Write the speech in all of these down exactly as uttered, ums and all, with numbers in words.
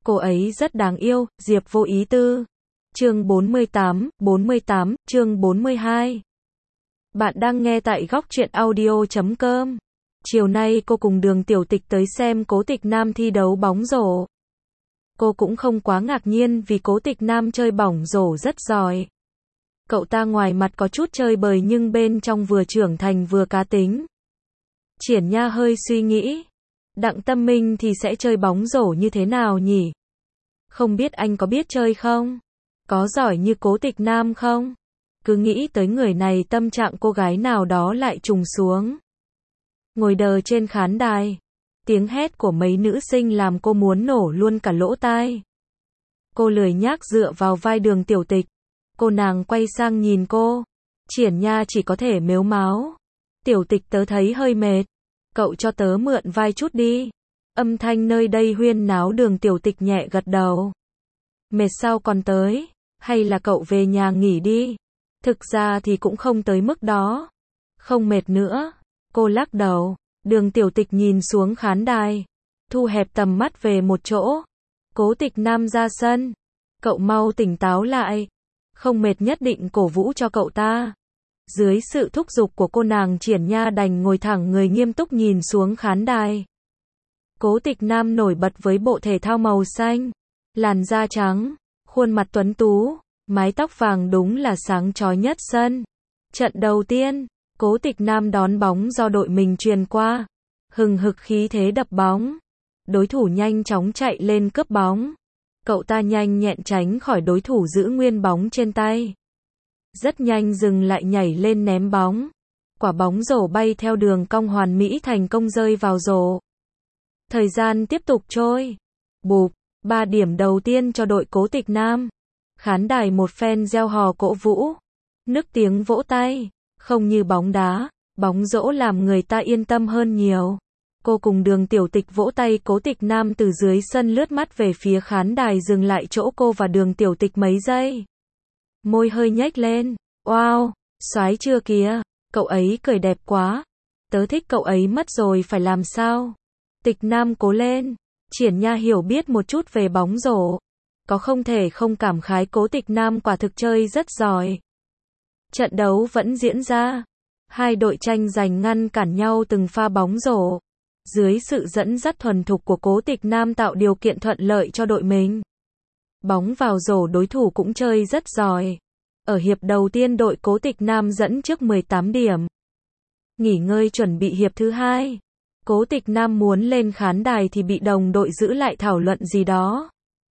Cô ấy rất đáng yêu, Diệp Vô Ý Tư. Chương bốn mươi tám, bốn mươi tám, chương bốn mươi hai. Bạn đang nghe tại góc truyện audio chấm com. Chiều nay cô cùng Đường Tiểu Tịch tới xem Cố Tịch Nam thi đấu bóng rổ. Cô cũng không quá ngạc nhiên vì Cố Tịch Nam chơi bóng rổ rất giỏi. Cậu ta ngoài mặt có chút chơi bời nhưng bên trong vừa trưởng thành vừa cá tính. Triển Nha hơi suy nghĩ. Đặng Tâm Minh thì sẽ chơi bóng rổ như thế nào nhỉ? Không biết anh có biết chơi không? Có giỏi như Cố Tịch Nam không? Cứ nghĩ tới người này tâm trạng cô gái nào đó lại trùng xuống. Ngồi đờ trên khán đài. Tiếng hét của mấy nữ sinh làm cô muốn nổ luôn cả lỗ tai. Cô lười nhác dựa vào vai Đường Tiểu Tịch. Cô nàng quay sang nhìn cô. Triển Nha chỉ có thể mếu máo. Tiểu Tịch tớ thấy hơi mệt. Cậu cho tớ mượn vai chút đi. Âm thanh nơi đây huyên náo. Đường Tiểu Tịch nhẹ gật đầu. Mệt sao còn tới? Hay là cậu về nhà nghỉ đi? Thực ra thì cũng không tới mức đó. Không mệt nữa. Cô lắc đầu. Đường Tiểu Tịch nhìn xuống khán đài. Thu hẹp tầm mắt về một chỗ. Cố Tịch Nam ra sân. Cậu mau tỉnh táo lại. Không mệt nhất định cổ vũ cho cậu ta. Dưới sự thúc giục của cô nàng Triển Nha đành ngồi thẳng người nghiêm túc nhìn xuống khán đài. Cố Tịch Nam nổi bật với bộ thể thao màu xanh. Làn da trắng. Khuôn mặt tuấn tú. Mái tóc vàng đúng là sáng chói nhất sân. Trận đầu tiên. Cố Tịch Nam đón bóng do đội mình truyền qua. Hừng hực khí thế đập bóng. Đối thủ nhanh chóng chạy lên cướp bóng. Cậu ta nhanh nhẹn tránh khỏi đối thủ giữ nguyên bóng trên tay. Rất nhanh dừng lại nhảy lên ném bóng. Quả bóng rổ bay theo đường cong hoàn mỹ thành công rơi vào rổ. Thời gian tiếp tục trôi. Bụp, ba điểm đầu tiên cho đội Cố Tịch Nam. Khán đài một phen reo hò cổ vũ. Nức tiếng vỗ tay. Không như bóng đá, bóng rổ làm người ta yên tâm hơn nhiều. Cô cùng Đường Tiểu Tịch vỗ tay. Cố Tịch Nam từ dưới sân lướt mắt về phía khán đài dừng lại chỗ cô và Đường Tiểu Tịch mấy giây. Môi hơi nhếch lên. Wow, soái chưa kìa, cậu ấy cười đẹp quá. Tớ thích cậu ấy mất rồi phải làm sao? Tịch Nam cố lên. Triển Nha hiểu biết một chút về bóng rổ. Có không thể không cảm khái Cố Tịch Nam quả thực chơi rất giỏi. Trận đấu vẫn diễn ra. Hai đội tranh giành ngăn cản nhau từng pha bóng rổ. Dưới sự dẫn dắt thuần thục của Cố Tịch Nam tạo điều kiện thuận lợi cho đội mình. Bóng vào rổ đối thủ cũng chơi rất giỏi. Ở hiệp đầu tiên đội Cố Tịch Nam dẫn trước mười tám điểm. Nghỉ ngơi chuẩn bị hiệp thứ hai. Cố Tịch Nam muốn lên khán đài thì bị đồng đội giữ lại thảo luận gì đó.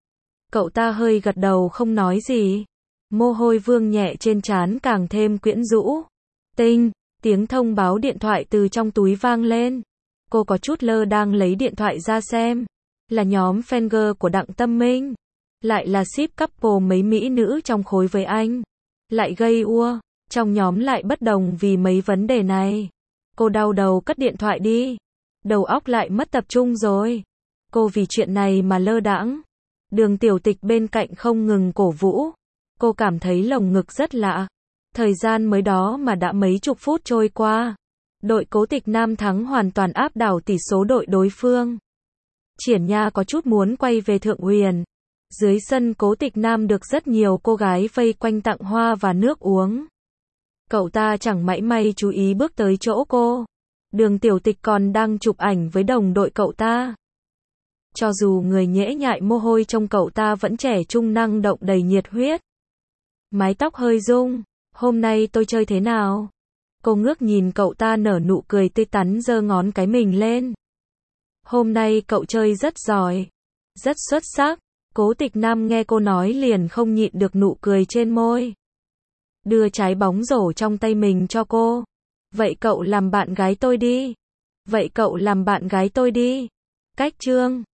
Cậu ta hơi gật đầu không nói gì. Mồ hôi vương nhẹ trên trán càng thêm quyến rũ. Tinh, tiếng thông báo điện thoại từ trong túi vang lên. Cô có chút lơ đang lấy điện thoại ra xem. Là nhóm fan của Đặng Tâm Minh. Lại là ship couple mấy mỹ nữ trong khối với anh. Lại gây ua. Trong nhóm lại bất đồng vì mấy vấn đề này. Cô đau đầu cất điện thoại đi. Đầu óc lại mất tập trung rồi. Cô vì chuyện này mà lơ đãng. Đường Tiểu Tịch bên cạnh không ngừng cổ vũ. Cô cảm thấy lồng ngực rất lạ. Thời gian mới đó mà đã mấy chục phút trôi qua. Đội Cố Tịch Nam thắng hoàn toàn áp đảo tỷ số đội đối phương. Triển Nha có chút muốn quay về Thượng Huyền. Dưới sân Cố Tịch Nam được rất nhiều cô gái vây quanh tặng hoa và nước uống. Cậu ta chẳng mảy may chú ý bước tới chỗ cô. Đường Tiểu Tịch còn đang chụp ảnh với đồng đội cậu ta. Cho dù người nhễ nhại mồ hôi trông cậu ta vẫn trẻ trung năng động đầy nhiệt huyết. Mái tóc hơi rung. Hôm nay tôi chơi thế nào? Cô ngước nhìn cậu ta nở nụ cười tươi tắn giơ ngón cái mình lên. Hôm nay cậu chơi rất giỏi. Rất xuất sắc. Cố Tịch Nam nghe cô nói liền không nhịn được nụ cười trên môi. Đưa trái bóng rổ trong tay mình cho cô. Vậy cậu làm bạn gái tôi đi. Vậy cậu làm bạn gái tôi đi. Cách chương.